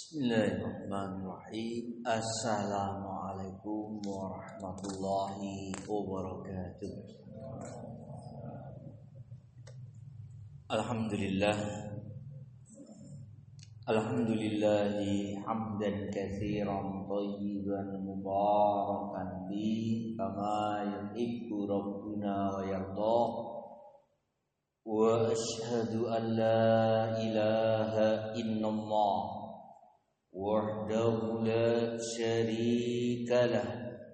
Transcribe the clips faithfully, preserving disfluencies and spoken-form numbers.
Bismillahirrahmanirrahim. Assalamualaikum warahmatullahi wabarakatuh. Alhamdulillah. Alhamdulillahi hamdan katsiran thayyiban mubarakan fi kama yuhibbu rabbuna wa yarda. Wa asyhadu an la ilaha illallah wahdahu la syarika lah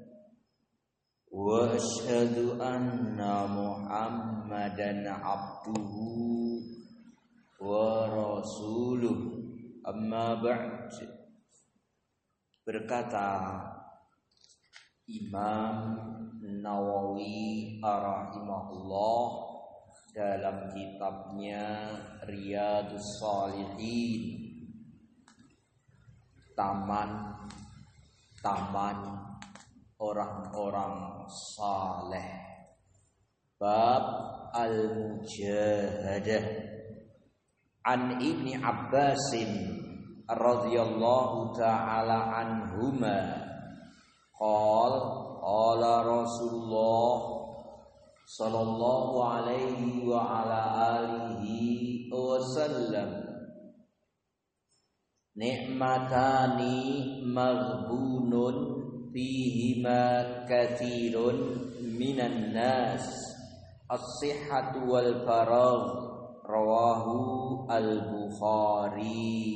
wa asyhadu anna Muhammadan abduhu wa rasuluh. Amma ba'd. Berkata Imam Nawawi rahimahullah dalam kitabnya Riyadhus Shalihin, taman-taman orang-orang saleh, bab al-mujahadah. An Ibni Abbasin radhiyallahu ta'ala anhuma qala qala Rasulullah sallallahu alaihi wa ala alihi wasallam, ni'matani maghbunun fihima katsirun minan nas, as-sihhatu wal faragh, rawahu al-Bukhari.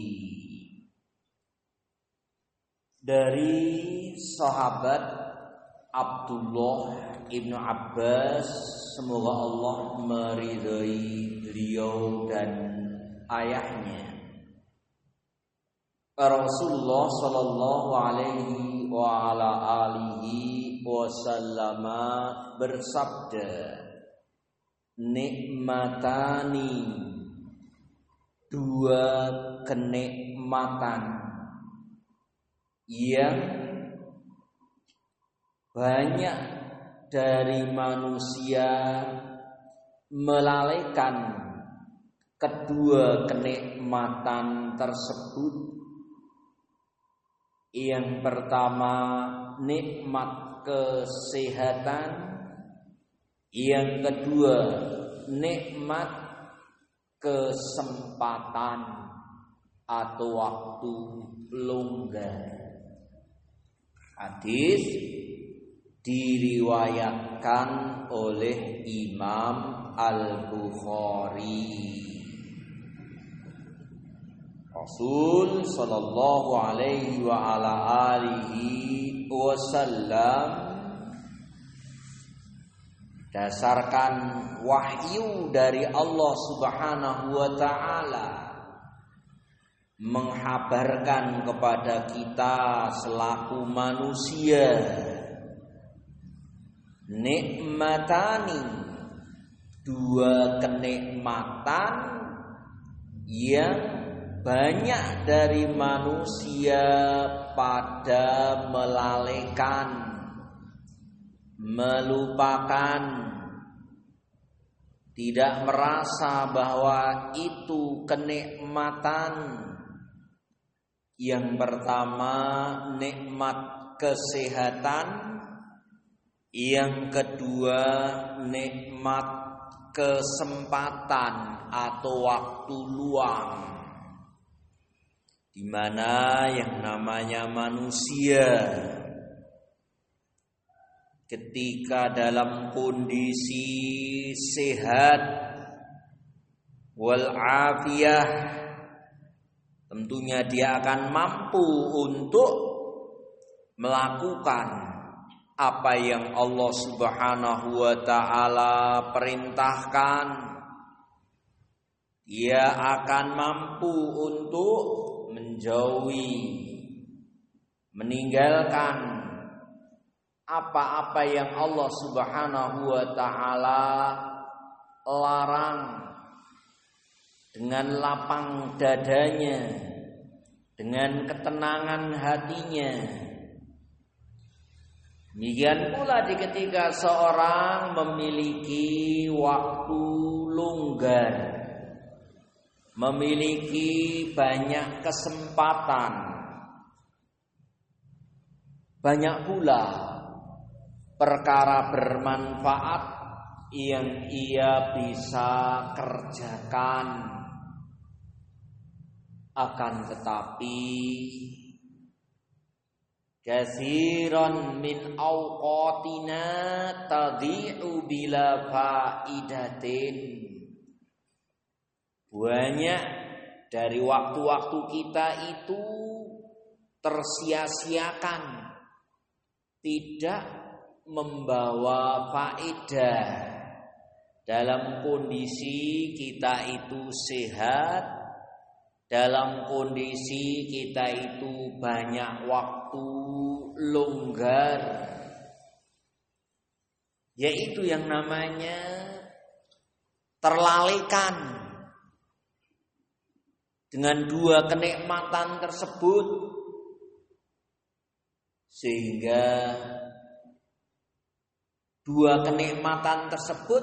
Dari sahabat Abdullah Ibnu Abbas, semoga Allah meridhai beliau dan ayahnya, Rasulullah sallallahu alaihi wa ala alihi wasallam bersabda, nikmatani, dua kenikmatan yang banyak dari manusia melalaikan kedua kenikmatan tersebut. Yang pertama, nikmat kesehatan. Yang kedua, nikmat kesempatan atau waktu longgar. Hadis diriwayatkan oleh Imam Al-Bukhari. Rasul sallallahu alaihi wa ala alihi wasallam dasarkan wahyu dari Allah Subhanahu wa ta'ala menghabarkan kepada kita selaku manusia, nikmatani, dua kenikmatan yang banyak dari manusia pada melalaikan, melupakan, tidak merasa bahwa itu kenikmatan. Yang pertama, nikmat kesehatan. Yang kedua, nikmat kesempatan atau waktu luang, di mana yang namanya manusia ketika dalam kondisi sehat wal afiyah, tentunya dia akan mampu untuk melakukan apa yang Allah Subhanahu wa ta'ala perintahkan. Dia akan mampu untuk menjauhi, meninggalkan apa-apa yang Allah Subhanahu wa ta'ala larang dengan lapang dadanya, dengan ketenangan hatinya. Demikian pula di ketika seorang memiliki waktu longgar, memiliki banyak kesempatan, banyak pula perkara bermanfaat yang ia bisa kerjakan. Akan tetapi katsiran min awqatina tadhi'u bila faidatin. Banyak dari waktu-waktu kita itu tersia-siakan, tidak membawa faedah. Dalam kondisi kita itu sehat, dalam kondisi kita itu banyak waktu longgar, yaitu yang namanya terlalaikan dengan dua kenikmatan tersebut, sehingga dua kenikmatan tersebut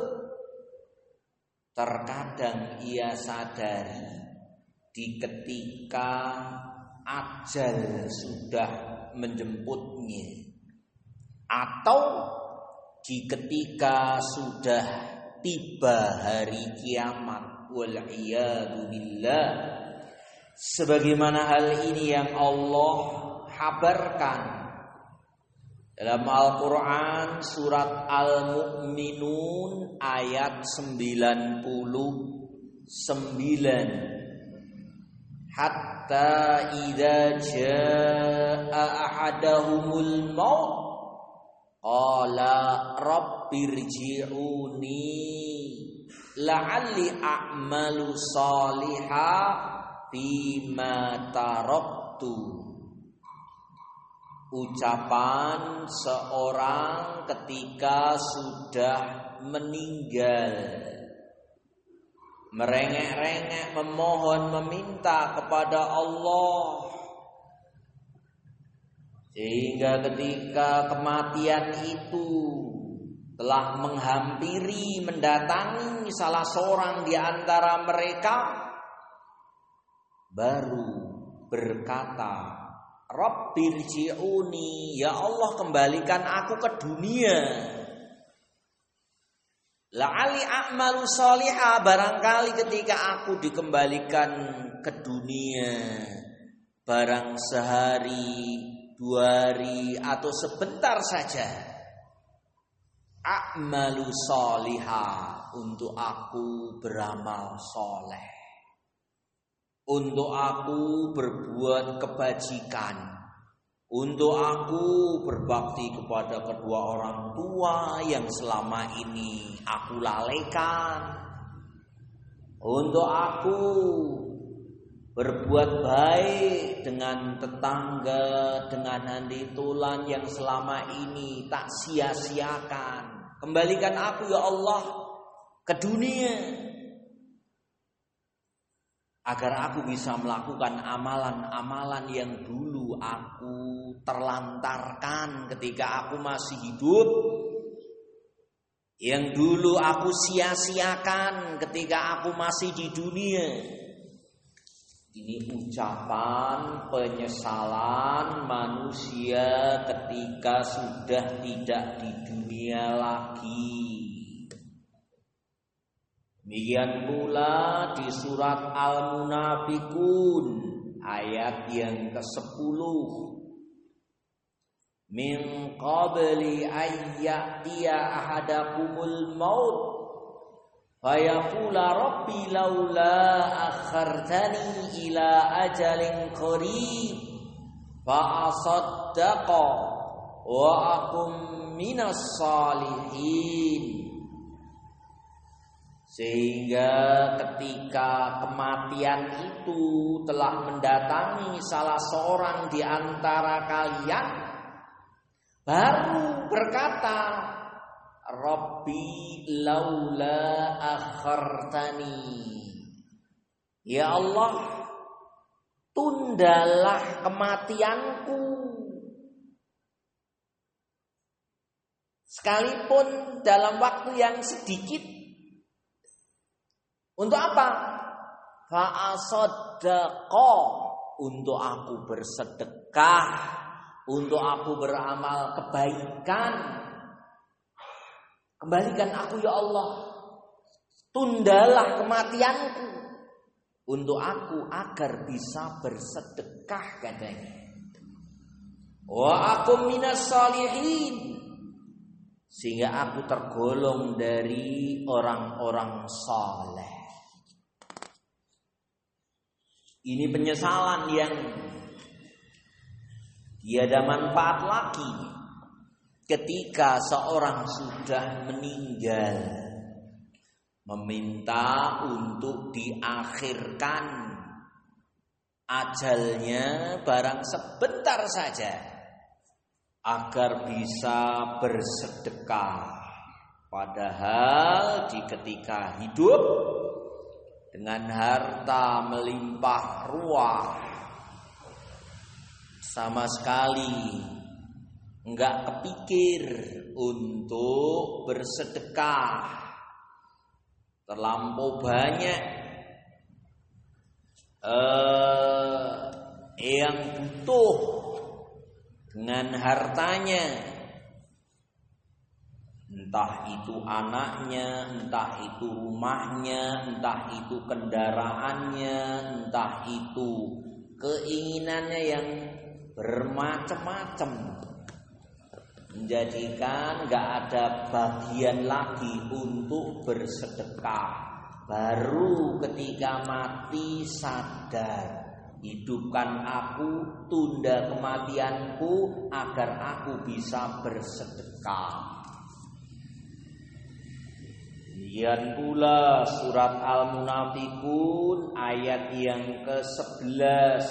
terkadang ia sadari di ketika ajal sudah menjemputnya, atau di ketika sudah tiba hari kiamat. Wal-iyadu billah. Sebagaimana hal ini yang Allah habarkan dalam Al-Quran surat Al-Mu'minun ayat sembilan puluh sembilan. Hatta idza jaa ahadahumul maut qala rabbirji'uni la'alli a'malu shalihan fima taraktu. Ucapan seorang ketika sudah meninggal, merengek-rengek memohon meminta kepada Allah, sehingga ketika kematian itu telah menghampiri, mendatangi salah seorang di antara mereka, baru berkata, Rabbirji'uni, ya Allah kembalikan aku ke dunia. La'ali a'malu shaliha, barangkali ketika aku dikembalikan ke dunia, barang sehari, dua hari, atau sebentar saja, a'malu shaliha, untuk aku beramal soleh, untuk aku berbuat kebajikan, untuk aku berbakti kepada kedua orang tua yang selama ini aku lalaikan, untuk aku berbuat baik dengan tetangga, dengan handi tulan yang selama ini tak sia-siakan. Kembalikan aku ya Allah ke dunia, agar aku bisa melakukan amalan-amalan yang dulu aku terlantarkan ketika aku masih hidup, yang dulu aku sia-siakan ketika aku masih di dunia. Ini ucapan penyesalan manusia ketika sudah tidak di dunia lagi. Demikian pula di surat Al-Munafiqun ayat yang kesepuluh. Min qabli ayyatiya ahadakumul maut fayaqula rabbi laula akhartani ila ajalin qarib fa asaddaqa wa akum minas salihin. Sehingga ketika kematian itu telah mendatangi salah seorang di antara kalian, baru berkata, Rabbi laula akhartani, ya Allah, tundalah kematianku, sekalipun dalam waktu yang sedikit. Untuk apa? fa'asaddaqa, untuk aku bersedekah, untuk aku beramal kebaikan. Kembalikan aku ya Allah, tundalah kematianku untuk aku agar bisa bersedekah, katanya. Wa aku minas salihin, sehingga aku tergolong dari orang-orang saleh. Ini penyesalan yang tiada manfaat lagi ketika seorang sudah meninggal, meminta untuk diakhirkan ajalnya barang sebentar saja agar bisa bersedekah. Padahal di ketika hidup dengan harta melimpah ruah, sama sekali enggak kepikir untuk bersedekah. Terlampau banyak eh, yang butuh dengan hartanya, entah itu anaknya, entah itu rumahnya, entah itu kendaraannya, entah itu keinginannya yang bermacam-macam, menjadikan gak ada bagian lagi untuk bersedekah. Baru ketika mati sadar, hidupkan aku, tunda kematianku agar aku bisa bersedekah. Demikian pula surat Al-Munafiqun ayat yang ke-sebelas.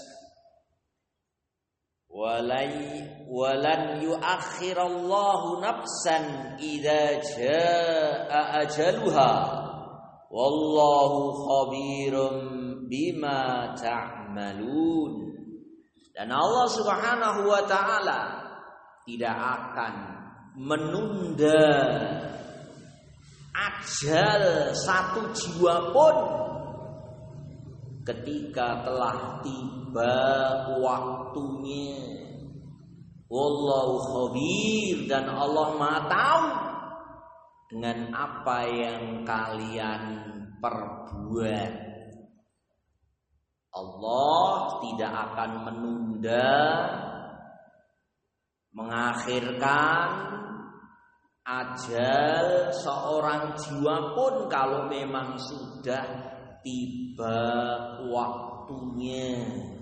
Walai walan yuakhirallahu nafsan idza jaa ajaluha wallahu khabirum bima ta'malun. Dan Allah Subhanahu wa taala tidak akan menunda ajal satu jiwa pun ketika telah tiba waktunya. Wallahu khabir, dan Allah Maha tahu dengan apa yang kalian perbuat. Allah tidak akan menunda, mengakhirkan ajal seorang jiwa pun kalau memang sudah tiba waktunya.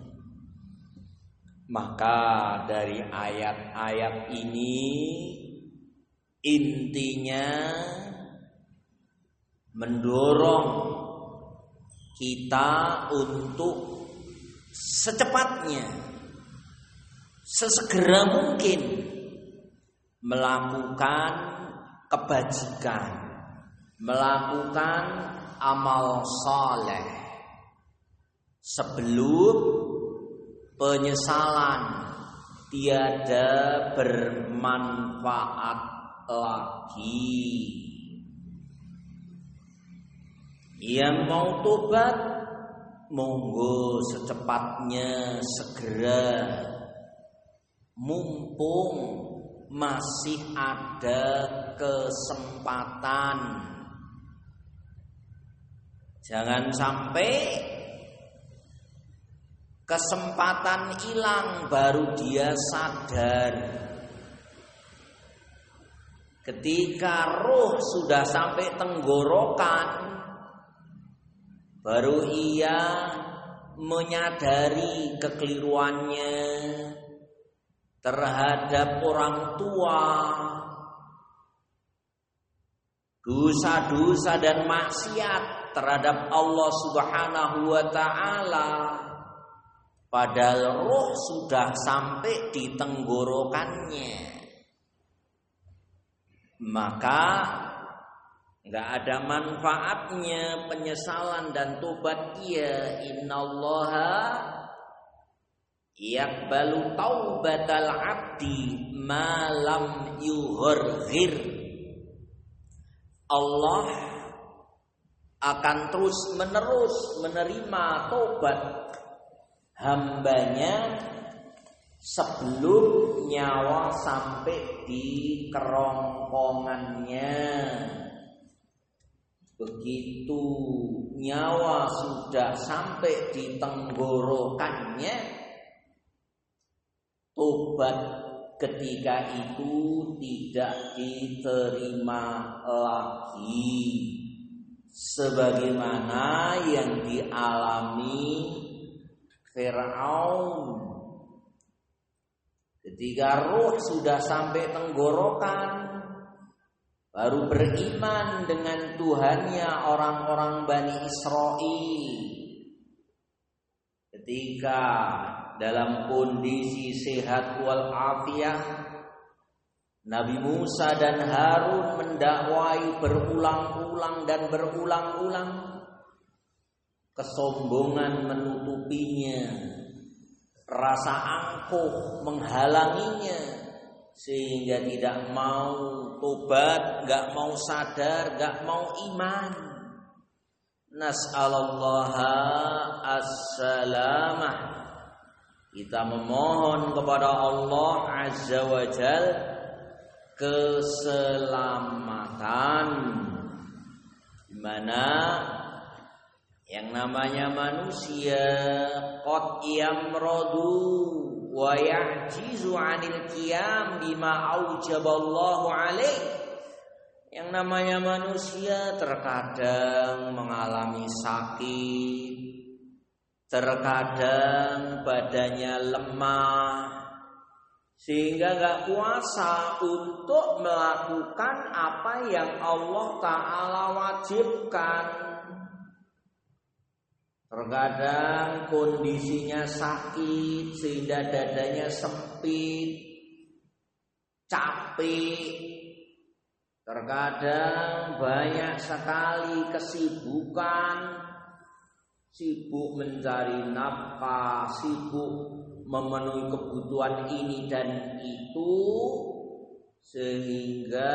Maka dari ayat-ayat ini intinya mendorong kita untuk secepatnya, sesegera mungkin melakukan kebajikan, melakukan amal saleh sebelum penyesalan tiada bermanfaat lagi. Yang mau tobat, monggo secepatnya, segera, mumpung masih ada kesempatan. Jangan sampai kesempatan hilang baru dia sadar. Ketika roh sudah sampai tenggorokan, baru ia menyadari kekeliruannya terhadap orang tua, dosa-dosa dan maksiat terhadap Allah Subhanahu wa taala. Padahal roh sudah sampai di tenggorokannya. Maka enggak ada manfaatnya penyesalan dan tobat dia. Innallaha yaqbalu taubatal abdi ma lam yughir. Allah akan terus menerus menerima tobat hambanya sebelum nyawa sampai di kerongkongannya. Begitu nyawa sudah sampai di tenggorokannya, tobat ketika itu tidak diterima lagi, sebagaimana yang dialami Fir'aun. Ketika ruh sudah sampai tenggorokan, baru beriman dengan Tuhannya orang-orang Bani Israel. Ketika dalam kondisi sehat walafiat, Nabi Musa dan Harun mendakwai berulang-ulang dan berulang-ulang. Kesombongan menutupinya, rasa angkuh menghalanginya, sehingga tidak mau tobat, gak mau sadar, gak mau iman. Nas'alallaha as-salamah. Kita memohon kepada Allah Azza wa Jal keselamatan, di mana yang namanya manusia qad yamradu wa ya'jizu 'anil qiyam bima aujaballahu 'alaih. Yang namanya manusia terkadang mengalami sakit, terkadang badannya lemah, sehingga gak kuasa untuk melakukan apa yang Allah Ta'ala wajibkan. Terkadang kondisinya sakit sehingga dadanya sempit, capek. Terkadang banyak sekali kesibukan, sibuk mencari nafkah, sibuk memenuhi kebutuhan ini dan itu, sehingga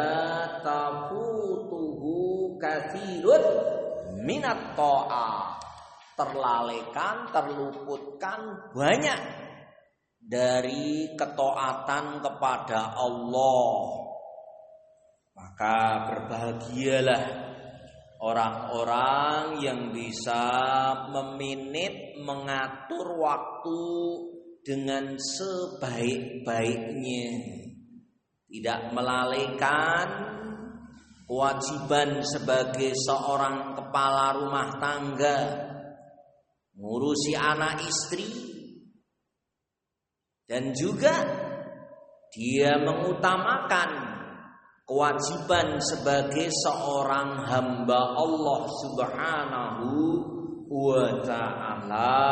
tafutuhu katsirun minat ta'ah, terlalaikan, terluputkan banyak dari ketaatan kepada Allah. Maka berbahagialah orang-orang yang bisa meminit, mengatur waktu dengan sebaik-baiknya, tidak melalaikan kewajiban sebagai seorang kepala rumah tangga, ngurusi anak istri, dan juga dia mengutamakan kewajiban sebagai seorang hamba Allah Subhanahu wa ta'ala.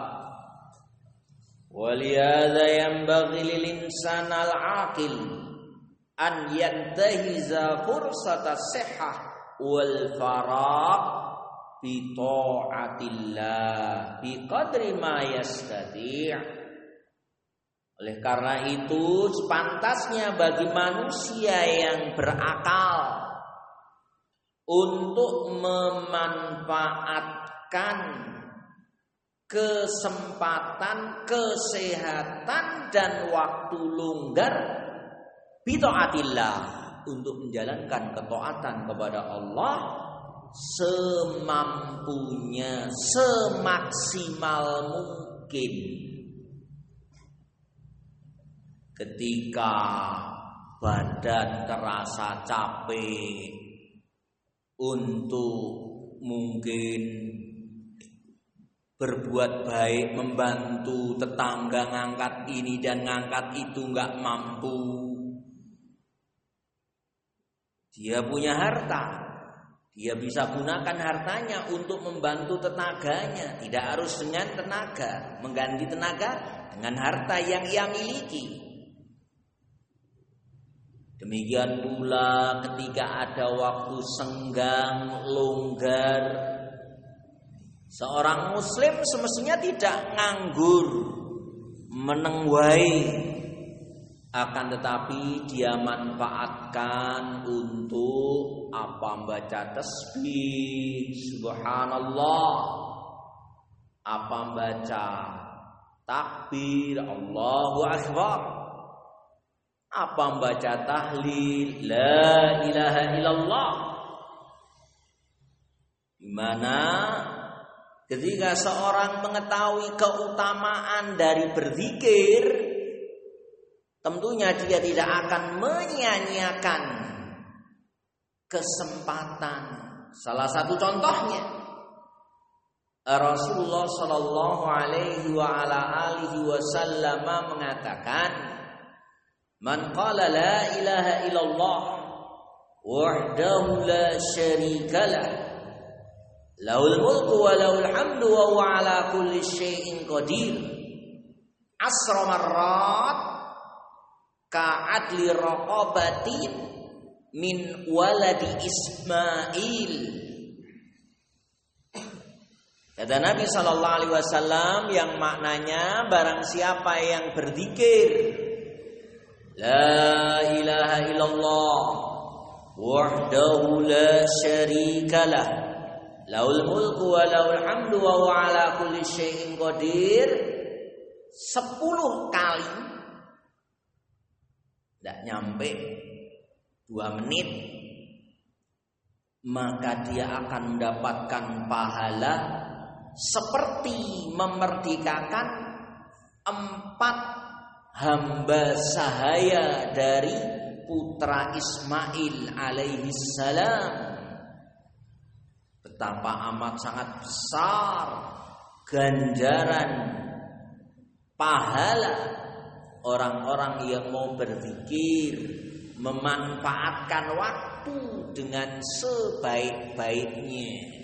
Walihada yanbaghi lil insani al-aqil an yantahiza fursata sihhah wal faraq bi ta'atillah bi qadri ma yastati'. Oleh karena itu, sepantasnya bagi manusia yang berakal untuk memanfaatkan kesempatan, kesehatan dan waktu longgar bi ta'atillah, untuk menjalankan ketaatan kepada Allah semampunya, semaksimal mungkin. Ketika badan terasa capek untuk mungkin berbuat baik, membantu tetangga ngangkat ini dan ngangkat itu, nggak mampu. Dia punya harta, dia bisa gunakan hartanya untuk membantu tenaganya. Tidak harus dengan tenaga, mengganti tenaga dengan harta yang ia miliki. Demikian pula ketika ada waktu senggang, longgar, seorang muslim semestinya tidak nganggur, menengwai, akan tetapi dia manfaatkan untuk apa? Baca tasbih, subhanallah, apa? Baca takbir, Allahu akbar, apa? Baca tahlil, la ilaha illallah. Dimana ketika seorang mengetahui keutamaan dari berzikir, tentunya dia tidak akan menyia-nyiakan kesempatan. Salah satu contohnya Rasulullah sallallahu alaihi wa ala alihi wasallam mengatakan, "Man qala la ilaha illallah wahdahu la syarikalah, lahul mulku wa lahul hamdu wa huwa ala kulli syai'in qadir, asra marrat ka'adli raqabatin min waladi Ismail." Kata Nabi sallallahu alaihi wasallam yang maknanya barang siapa yang berzikir la ilaha illallah wahdahu la syarikalah, lahul mulku wa lahul hamdu wa huwa ala kulli syai'in qadir, sepuluh kali, tidak nyampe dua menit, maka dia akan mendapatkan pahala seperti memerdekakan empat hamba sahaya dari putra Ismail alaihi salam. Betapa amat sangat besar ganjaran pahala orang-orang yang mau berzikir, memanfaatkan waktu dengan sebaik-baiknya.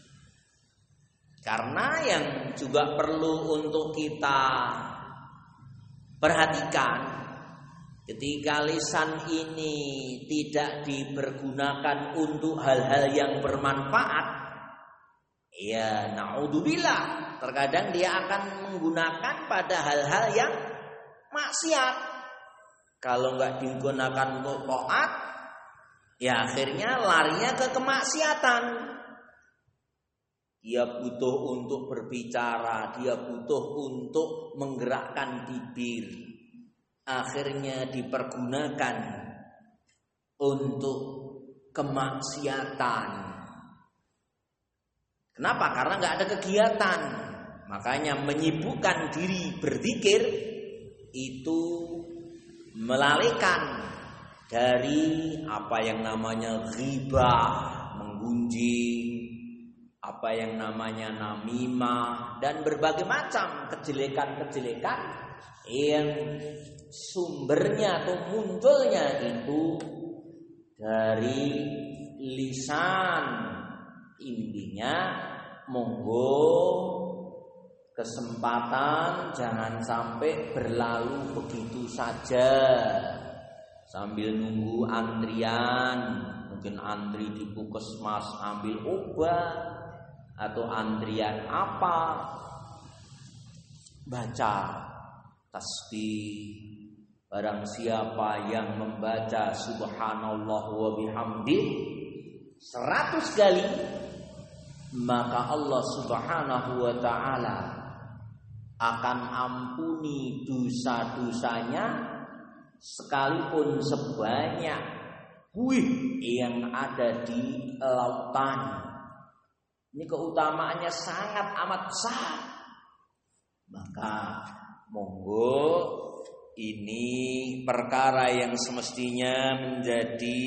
Karena yang juga perlu untuk kita perhatikan, ketika lisan ini tidak dipergunakan untuk hal-hal yang bermanfaat, ya naudzubillah, terkadang dia akan menggunakan pada hal-hal yang maksiat. Kalau nggak digunakan untuk taat, ya akhirnya larinya ke kemaksiatan. Dia butuh untuk berbicara, dia butuh untuk menggerakkan bibir, akhirnya dipergunakan untuk kemaksiatan. Kenapa? Karena nggak ada kegiatan. Makanya menyibukkan diri berzikir itu melalaikan dari apa yang namanya ghibah, menggunjing, apa yang namanya namimah, dan berbagai macam kejelekan-kejelekan yang sumbernya atau munculnya itu dari lisan. Intinya monggo kesempatan jangan sampai berlalu begitu saja sambil nunggu antrian, mungkin antri di puskesmas ambil obat atau antrian apa, baca tasbih. Barang siapa yang membaca subhanallah wa bihamdih seratus kali, maka Allah subhanahu wa ta'ala akan ampuni dosa-dosanya sekalipun sebanyak buih yang ada di lautan. Ini keutamaannya sangat amat besar. Maka monggo ini perkara yang semestinya menjadi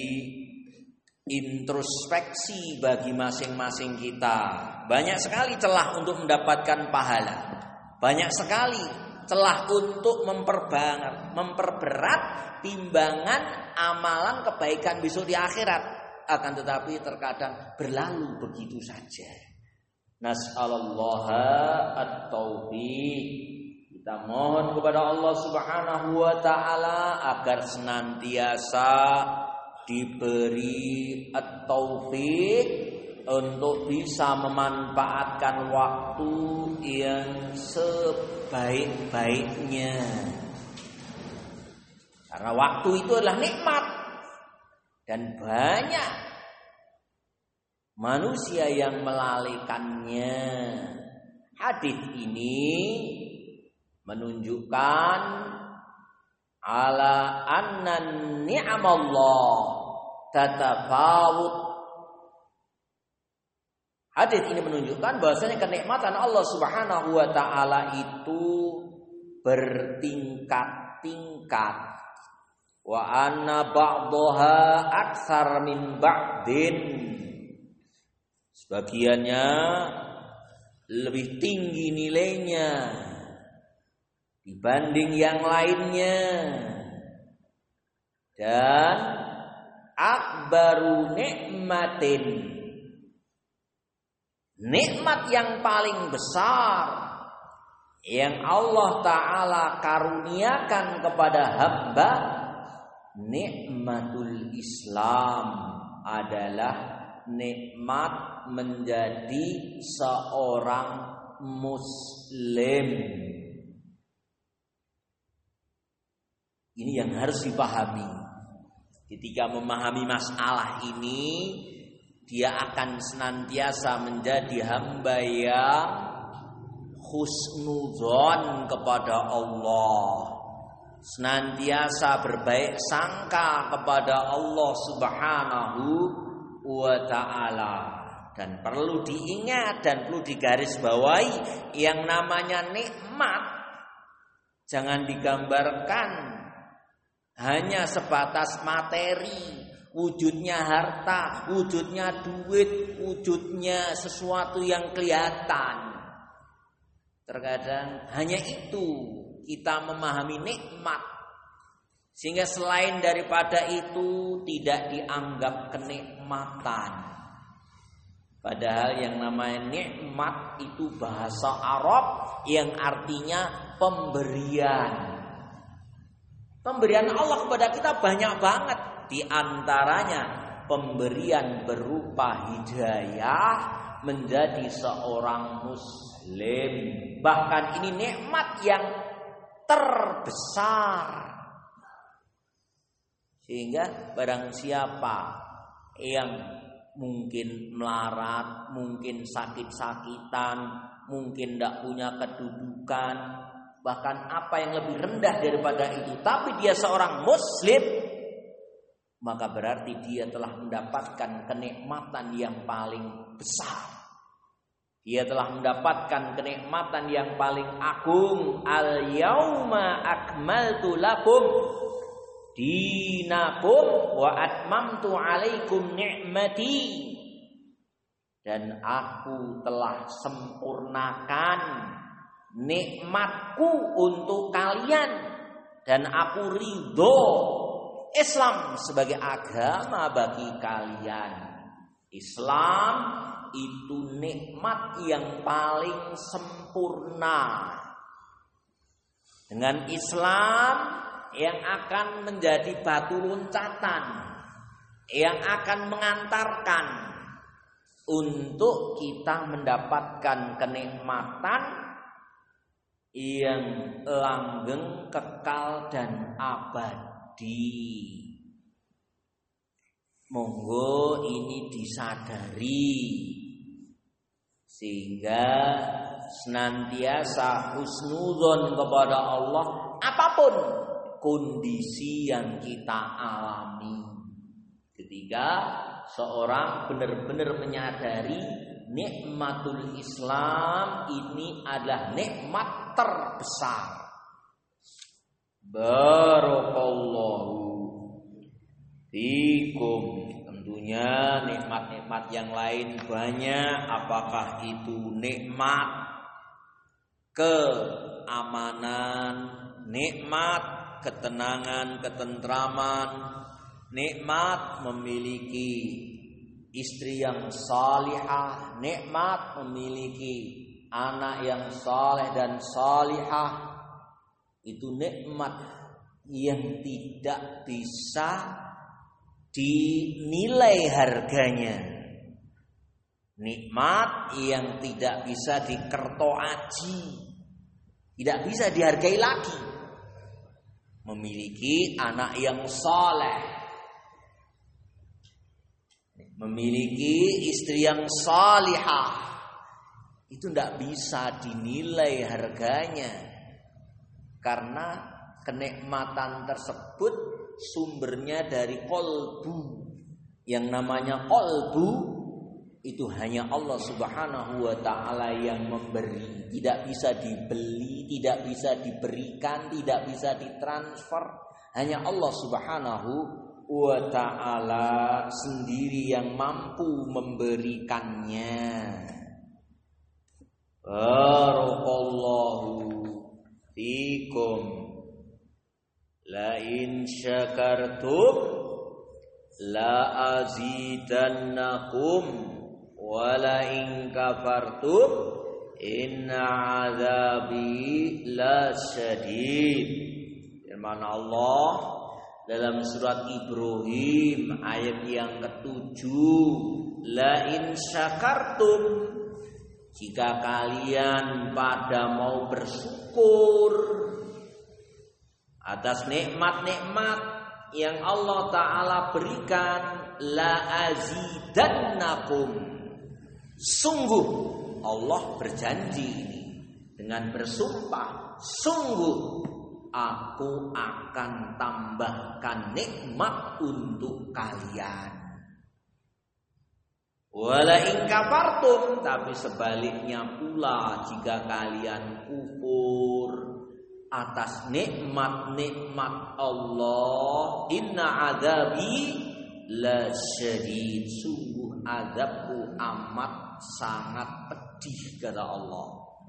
introspeksi bagi masing-masing kita. Banyak sekali celah untuk mendapatkan pahala. Banyak sekali celah untuk memperbanyak, memperberat timbangan amalan kebaikan besok di akhirat. Akan tetapi terkadang berlalu begitu saja. Nas'allaha at-taufiq. Kita mohon kepada Allah Subhanahu wa taala agar senantiasa diberi at-taufiq untuk bisa memanfaatkan waktu yang sebaik-baiknya. Karena waktu itu adalah nikmat. Dan banyak manusia yang melalaikannya. Hadis ini menunjukkan ala anna ni'amallah tatafawut. Hadis ini menunjukkan bahwasanya kenikmatan Allah Subhanahu wa taala itu bertingkat-tingkat. Wa anna ba'daha aktsar min ba'din. Sebagiannya lebih tinggi nilainya dibanding yang lainnya. Dan akbaru nikmatin, nikmat yang paling besar yang Allah Ta'ala karuniakan kepada hamba, nikmatul Islam, adalah nikmat menjadi seorang muslim. Ini yang harus dipahami. Ketika memahami masalah ini, dia akan senantiasa menjadi hamba yang husnudzon kepada Allah, senantiasa berbaik sangka kepada Allah Subhanahu wa ta'ala. Dan perlu diingat dan perlu digarisbawahi, yang namanya nikmat jangan digambarkan hanya sebatas materi, wujudnya harta, wujudnya duit, wujudnya sesuatu yang kelihatan. Terkadang hanya itu kita memahami nikmat, sehingga selain daripada itu tidak dianggap kenikmatan. Padahal yang namanya nikmat itu bahasa Arab yang artinya pemberian. Pemberian Allah kepada kita banyak banget. Di antaranya pemberian berupa hidayah menjadi seorang muslim. Bahkan ini nikmat yang terbesar. Sehingga barang siapa yang mungkin melarat, mungkin sakit-sakitan, mungkin tidak punya kedudukan, bahkan apa yang lebih rendah daripada itu, tapi dia seorang muslim, maka berarti dia telah mendapatkan kenikmatan yang paling besar. Dia telah mendapatkan kenikmatan yang paling agung. Al-yauma akmaltu lakum dinakum wa atmamtu alaikum ni'mati. Dan aku telah sempurnakan nikmatku untuk kalian, dan aku ridho Islam sebagai agama bagi kalian. Islam itu nikmat yang paling sempurna. Dengan Islam yang akan menjadi batu loncatan, yang akan mengantarkan untuk kita mendapatkan kenikmatan yang langgeng, kekal, dan abadi. Monggo ini disadari, sehingga senantiasa husnudzon kepada Allah apapun kondisi yang kita alami. Ketika seorang benar-benar menyadari nikmatul Islam ini adalah nikmat terbesar. Barakallahu fikum. Tentunya nikmat-nikmat yang lain banyak. Apakah itu nikmat keamanan, nikmat ketenangan, ketentraman, nikmat memiliki istri yang salihah, nikmat memiliki anak yang saleh dan salihah. Itu nikmat yang tidak bisa dinilai harganya, nikmat yang tidak bisa dikerto aji, tidak bisa dihargai lagi. memiliki anak yang saleh, memiliki istri yang salihah, itu tidak bisa dinilai harganya, karena kenikmatan tersebut sumbernya dari kolbu. Yang namanya kolbu itu hanya Allah Subhanahu wa ta'ala yang memberi. Tidak bisa dibeli, tidak bisa diberikan, tidak bisa ditransfer. Hanya Allah Subhanahu wa ta'ala sendiri yang mampu memberikannya. Barakallahu fikum. La in syakartum la azidannakum wa la in kafartum inna azabi lasyadid. Firman Allah dalam surat Ibrahim ayat yang ketujuh, la in syakartum, jika kalian pada mau bersyukur atas nikmat-nikmat yang Allah Ta'ala berikan, la azidannakum, sungguh Allah berjanji ini dengan bersumpah, sungguh aku akan tambahkan nikmat untuk kalian. Wala in kafartum, tapi sebaliknya pula jika kalian kufur atas nikmat-nikmat Allah, inna adzabi lasyadid, sungguh azabku amat sangat pedih, kata Allah.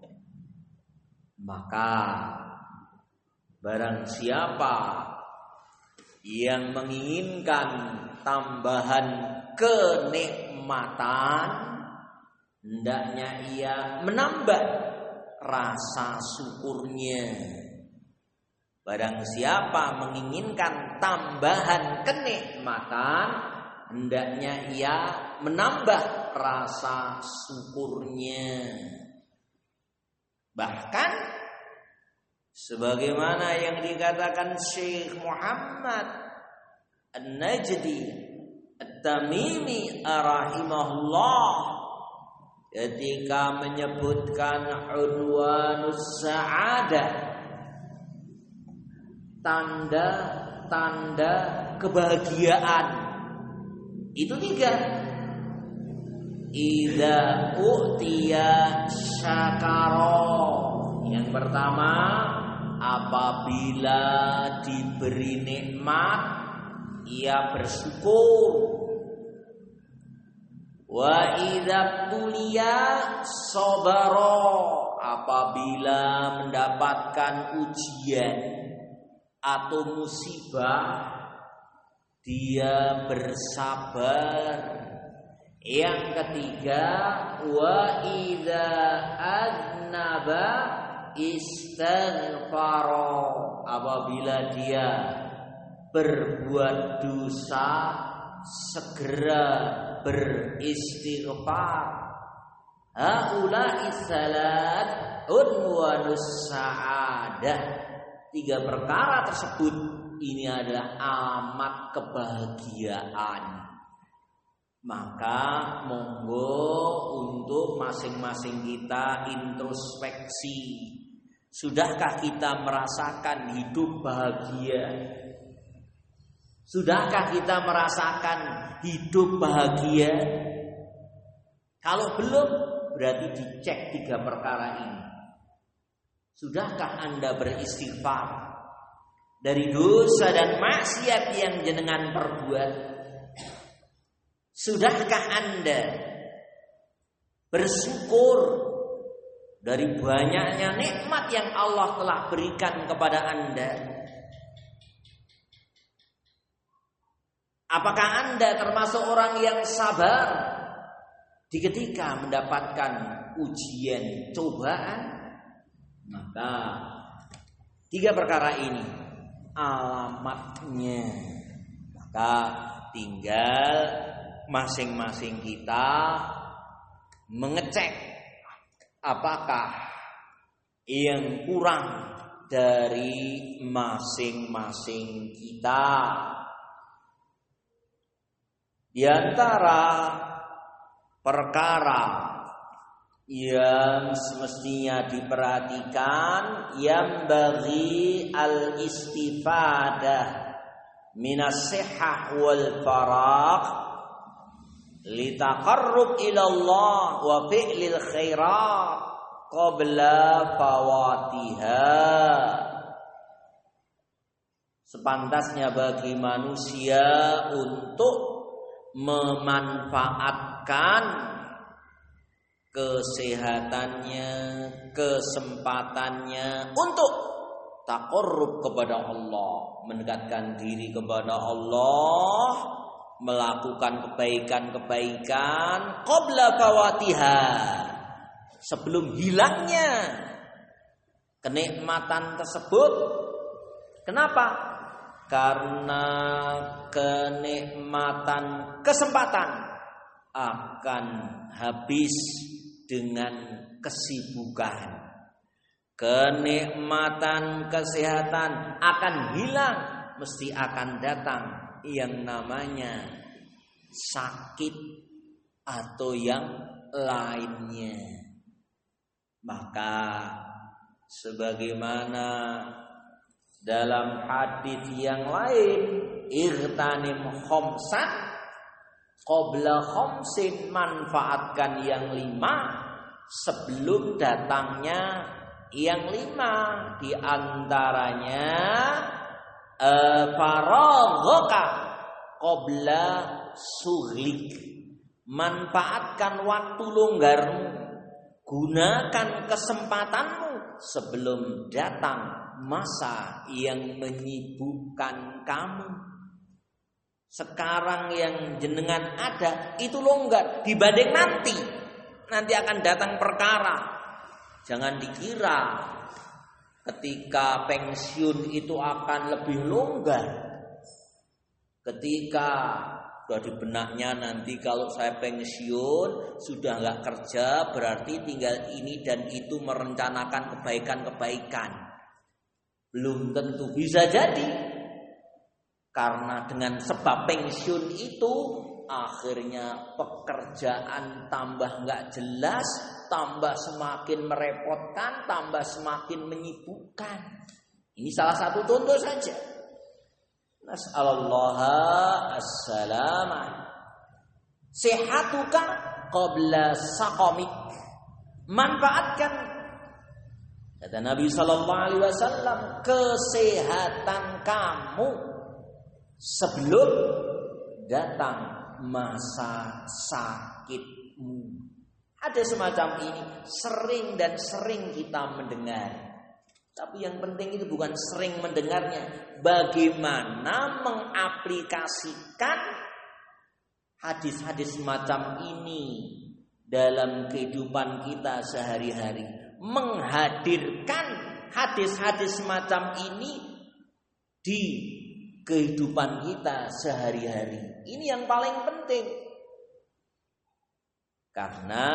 Maka barang siapa yang menginginkan tambahan kenikmatan, hendaknya ia menambah rasa syukurnya. Barang siapa menginginkan tambahan kenikmatan, hendaknya ia menambah rasa syukurnya. Bahkan sebagaimana yang dikatakan Syekh Muhammad An-Najdi At-Tamimi rahimahullah ketika menyebutkan unwanus sa'adah, tanda-tanda kebahagiaan, itu tiga. Idza u'tiya syakara, yang pertama apabila diberi nikmat ia bersyukur. Wa idza tuliya sabara, apabila mendapatkan ujian atau musibah dia bersabar. Yang ketiga, wa idza aznaba istighfara, apabila dia berbuat dosa segera beristighfar. Haula isalat unwanus sa'adah. Tiga perkara tersebut ini adalah amat kebahagiaan. Maka monggo untuk masing-masing kita introspeksi. Sudahkah kita merasakan hidup bahagia? Sudahkah kita merasakan hidup bahagia? Kalau belum, berarti dicek tiga perkara ini. Sudahkah Anda beristighfar dari dosa dan maksiat yang jenengan perbuat? Sudahkah Anda bersyukur dari banyaknya nikmat yang Allah telah berikan kepada Anda? Apakah Anda termasuk orang yang sabar di ketika mendapatkan ujian, cobaan? Maka tiga perkara ini alamatnya. Maka tinggal masing-masing kita mengecek apakah yang kurang dari masing-masing kita. Di antara perkara yang semestinya diperhatikan, yang bagi al-istifadah minas sihah wal faraq litaqarrub ila Allah wa fi'lil khairat qabla fawatiha. Sepantasnya bagi manusia untuk memanfaatkan kesehatannya, kesempatannya untuk taqarrub kepada Allah, mendekatkan diri kepada Allah, melakukan kebaikan-kebaikan qabla fawatiha, sebelum hilangnya kenikmatan tersebut. Kenapa? Karena kenikmatan, kesempatan akan habis dengan kesibukan. Kenikmatan kesehatan akan hilang, mesti akan datang yang namanya sakit atau yang lainnya. Maka sebagaimana dalam hadis yang lain, irtanim khamsan qabla khamsin, manfaatkan yang lima sebelum datangnya yang lima. Di antaranya faraghaka qabla sughlik, manfaatkan waktu longgarmu, gunakan kesempatanmu sebelum datang masa yang menyibukkan kamu. Sekarang yang jenengan ada itu longgar dibanding nanti. Nanti akan datang perkara. Jangan dikira ketika pensiun itu akan lebih longgar. Ketika sudah di benaknya nanti kalau saya pensiun sudah nggak kerja, berarti tinggal ini dan itu merencanakan kebaikan-kebaikan. Belum tentu, bisa jadi karena dengan sebab pensiun itu akhirnya pekerjaan tambah nggak jelas, tambah semakin merepotkan, tambah semakin menyibukkan. Ini salah satu contoh saja. Nas'allaha as-salamah. Sihatuka qabla saqamik, manfaatkan, kata Nabi sallallahu alaihi wasallam, kesehatan kamu sebelum datang masa sakitmu. Ada semacam ini, sering dan sering kita mendengar. Tapi yang penting itu bukan sering mendengarnya, bagaimana mengaplikasikan hadis-hadis semacam ini dalam kehidupan kita sehari-hari. Menghadirkan hadis-hadis semacam ini di kehidupan kita sehari-hari. Ini yang paling penting. Karena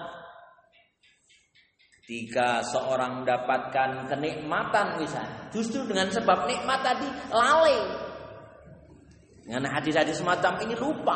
ketika seorang mendapatkan kenikmatan misalnya, justru dengan sebab nikmat tadi lalai. Dengan hadis-hadis semacam ini lupa.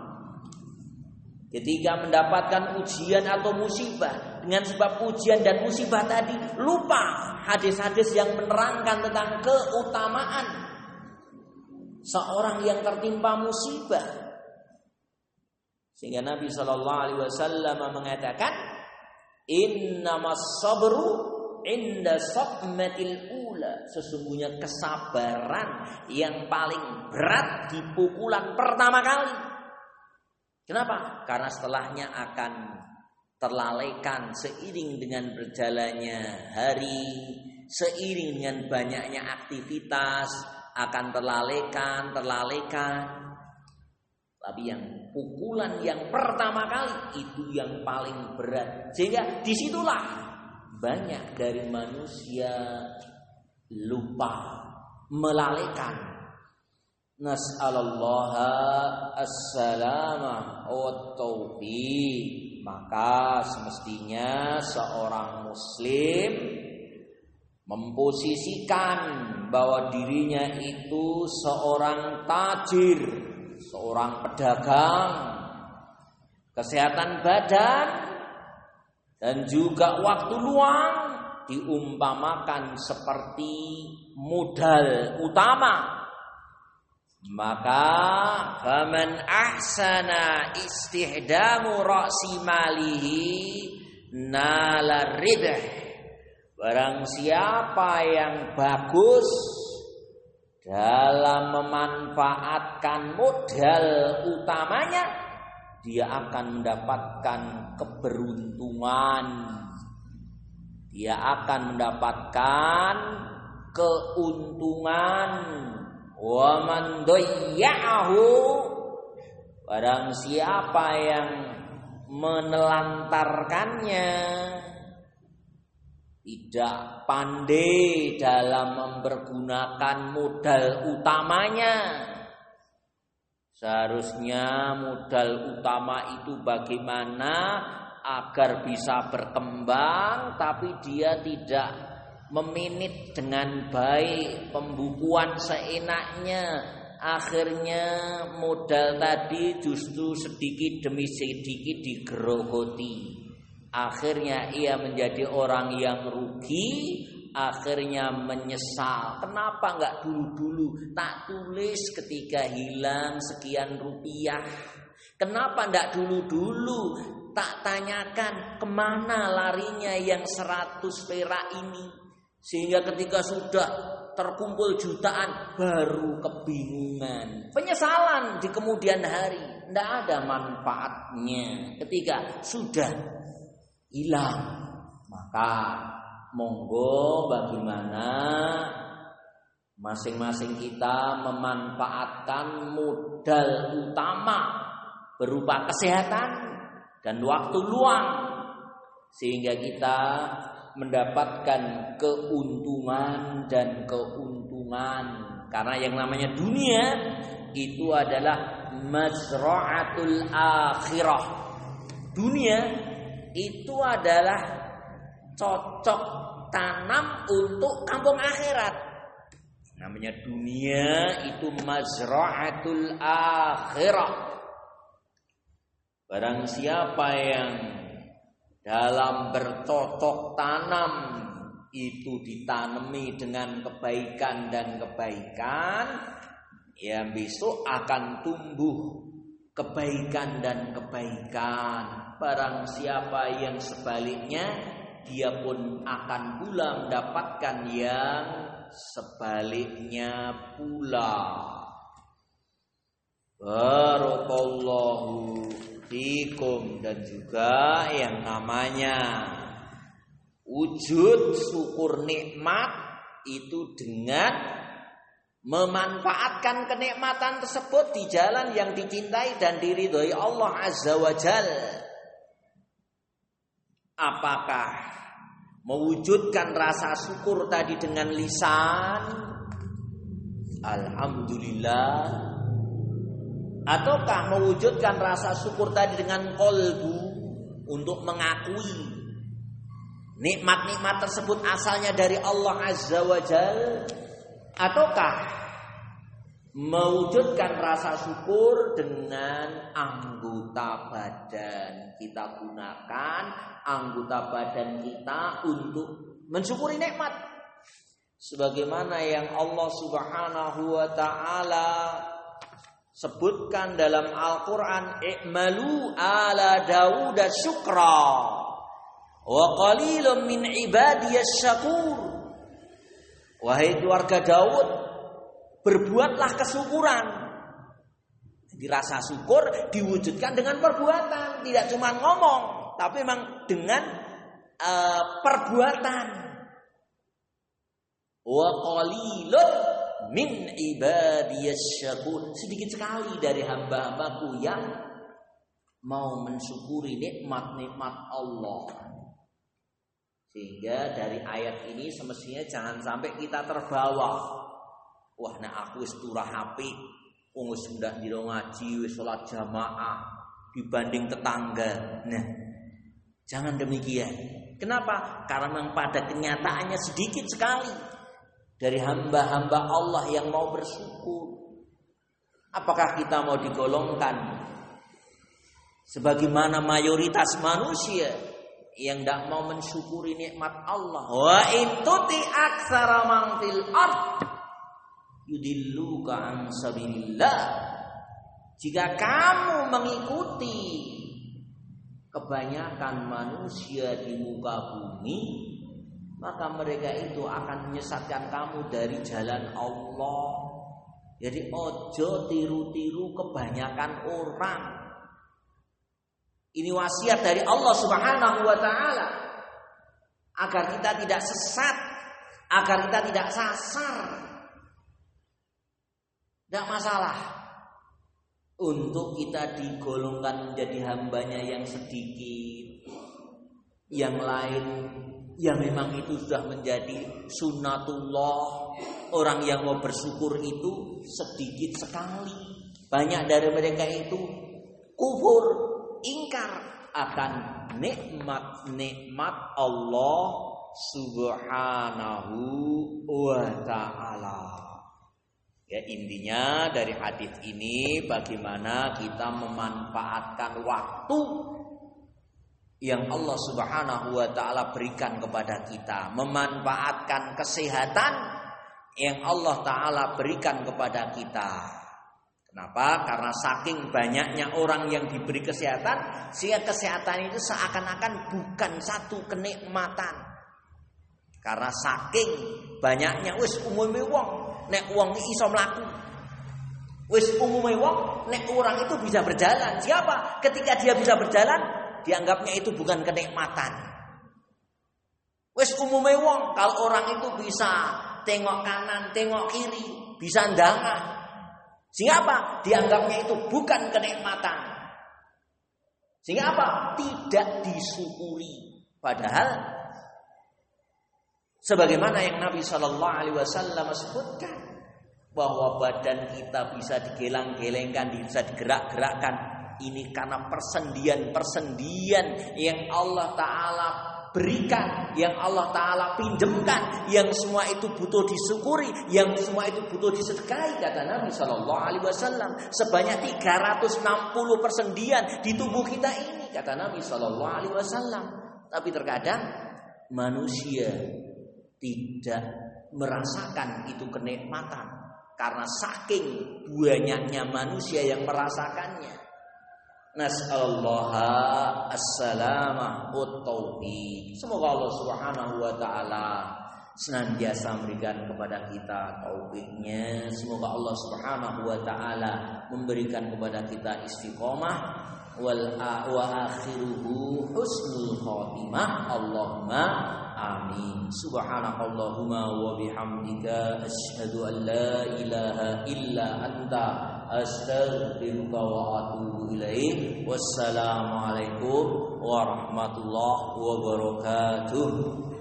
Ketika mendapatkan ujian atau musibah, dengan sebab ujian dan musibah tadi lupa hadis-hadis yang menerangkan tentang keutamaan seorang yang tertimpa musibah. Sehingga Nabi sallallahu alaihi wasallam mengatakan, innamas sabru inda saqmatil ula, sesungguhnya kesabaran yang paling berat di pukulan pertama kali. Kenapa? Karena setelahnya akan terlalaikan seiring dengan berjalannya hari, seiring dengan banyaknya aktivitas, akan terlalaikan, terlalaikan. Tapi yang pukulan yang pertama kali itu yang paling berat. Sehingga disitulah banyak dari manusia lupa, melalaikan. Nas'alallaha as-salamah wa taufiq. Maka semestinya seorang muslim memposisikan bahwa dirinya itu seorang tajir, seorang pedagang, kesehatan badan dan juga waktu luang diumpamakan seperti modal utama. Maka faman ahsana istihdamu ra'si malihi nala ribah. Barang siapa yang bagus dalam memanfaatkan modal utamanya, dia akan mendapatkan keberuntungan. Dia akan mendapatkan keuntungan. Wa man dayya'ahu, barang siapa yang menelantarkannya, tidak pandai dalam mempergunakan modal utamanya. Seharusnya modal utama itu bagaimana agar bisa berkembang, tapi dia tidak memanage dengan baik, pembukuan seenaknya. Akhirnya modal tadi justru sedikit demi sedikit digerogoti. Akhirnya ia menjadi orang yang rugi, akhirnya menyesal. Kenapa enggak dulu-dulu tak tulis ketika hilang sekian rupiah? Kenapa enggak dulu-dulu tak tanyakan kemana larinya yang seratus perak ini? Sehingga ketika sudah terkumpul jutaan baru kebingungan. Penyesalan di kemudian hari. Tidak ada manfaatnya ketika sudah hilang. Maka monggo bagaimana masing-masing kita memanfaatkan modal utama berupa kesehatan dan waktu luang, sehingga kita mendapatkan keuntungan dan keuntungan. Karena yang namanya dunia itu adalah mazra'atul akhirah. Dunia itu adalah cocok tanam untuk kampung akhirat. Namanya dunia itu mazra'atul akhirah. Barang siapa yang dalam bercocok tanam itu ditanami dengan kebaikan dan kebaikan, ya besok akan tumbuh kebaikan dan kebaikan. Barang siapa yang sebaliknya, dia pun akan pula mendapatkan yang sebaliknya pula. Barakallahu fikum. Dan juga yang namanya wujud syukur nikmat itu dengan memanfaatkan kenikmatan tersebut di jalan yang dicintai dan diridhoi Allah Azza wa Jalla. Apakah mewujudkan rasa syukur tadi dengan lisan alhamdulillah, ataukah mewujudkan rasa syukur tadi dengan kolbu untuk mengakui nikmat-nikmat tersebut asalnya dari Allah Azza wa Jalla, ataukah mewujudkan rasa syukur dengan anggota badan? Kita gunakan anggota badan kita untuk mensyukuri nikmat, sebagaimana yang Allah Subhanahu wa taala sebutkan dalam Al-Qur'an, i'malu ala Daud syukra wa qalilun min ibadiyas syakur. Wahai keluarga Daud, berbuatlah kesyukuran. Jadi rasa syukur diwujudkan dengan perbuatan, tidak cuma ngomong, tapi memang dengan uh, perbuatan. Wa qalilun min ibadiyas syakur. Sedikit sekali dari hamba-hambaku yang mau mensyukuri nikmat-nikmat Allah. Sehingga dari ayat ini semestinya jangan sampai kita terbawa. Wah, nah aku wis turah apik, wong wis ndak ndiro ngaji, wis salat jamaah dibanding tetangga. Nah, jangan demikian. Kenapa? Karena memang pada kenyataannya sedikit sekali dari hamba-hamba Allah yang mau bersyukur. Apakah kita mau digolongkan sebagaimana mayoritas manusia yang tidak mau mensyukuri nikmat Allah? Wa in tuti aktsara man fil ard yudilluka an sabilillah. Jika kamu mengikuti kebanyakan manusia di muka bumi, maka mereka itu akan menyesatkan kamu dari jalan Allah. Jadi ojo tiru-tiru kebanyakan orang. Ini wasiat dari Allah Subhanahu wa taala agar kita tidak sesat, agar kita tidak sasar. Tidak masalah untuk kita digolongkan menjadi hambanya yang sedikit, yang lain yang memang itu sudah menjadi sunnatullah. Orang yang mau bersyukur itu sedikit sekali. Banyak dari mereka itu kufur, ingkar akan nikmat-nikmat Allah Subhanahu wa ta'ala. Ya, intinya dari hadis ini bagaimana kita memanfaatkan waktu yang Allah Subhanahu wa ta'ala berikan kepada kita, memanfaatkan kesehatan yang Allah Ta'ala berikan kepada kita. Kenapa? Karena saking banyaknya orang yang diberi kesehatan, sehingga kesehatan itu seakan-akan bukan satu kenikmatan. Karena saking banyaknya, wis umume wong nek wong iso mlaku, wis umume wong nek orang itu bisa berjalan. Siapa? Ketika dia bisa berjalan, dianggapnya itu bukan kenikmatan. Wis umume wong kalau orang itu bisa tengok kanan, tengok kiri, bisa ndangah. Sehingga apa? Dianggapnya itu bukan kenikmatan. Sehingga apa? Tidak disyukuri. Padahal sebagaimana yang Nabi Shallallahu Alaihi Wasallam sebutkan bahwa badan kita bisa digelang-gelengkan, bisa digerak-gerakkan. Ini karena persendian-persendian yang Allah Ta'ala berikan, yang Allah Ta'ala pinjamkan, yang semua itu butuh disyukuri, yang semua itu butuh disedekahi. Kata Nabi Shallallahu Alaihi Wasallam, sebanyak tiga ratus enam puluh persendian di tubuh kita ini, kata Nabi Shallallahu Alaihi Wasallam. Tapi terkadang manusia tidak merasakan itu kenikmatan karena saking banyaknya manusia yang merasakannya. Nas'alullaha as-salamah wa taufiq. Semoga Allah Subhanahu wa taala senantiasa memberikan kepada kita taufiknya. Semoga Allah Subhanahu wa taala memberikan kepada kita istiqomah wal wa akhiruhu husnul khotimah. Allahumma amin. Subhanakallahumma wa bihamdika asyhadu an la ilaha illa anta astaghfiruka wa atubu ilaik. Wassalamualaikum warahmatullahi wabarakatuh.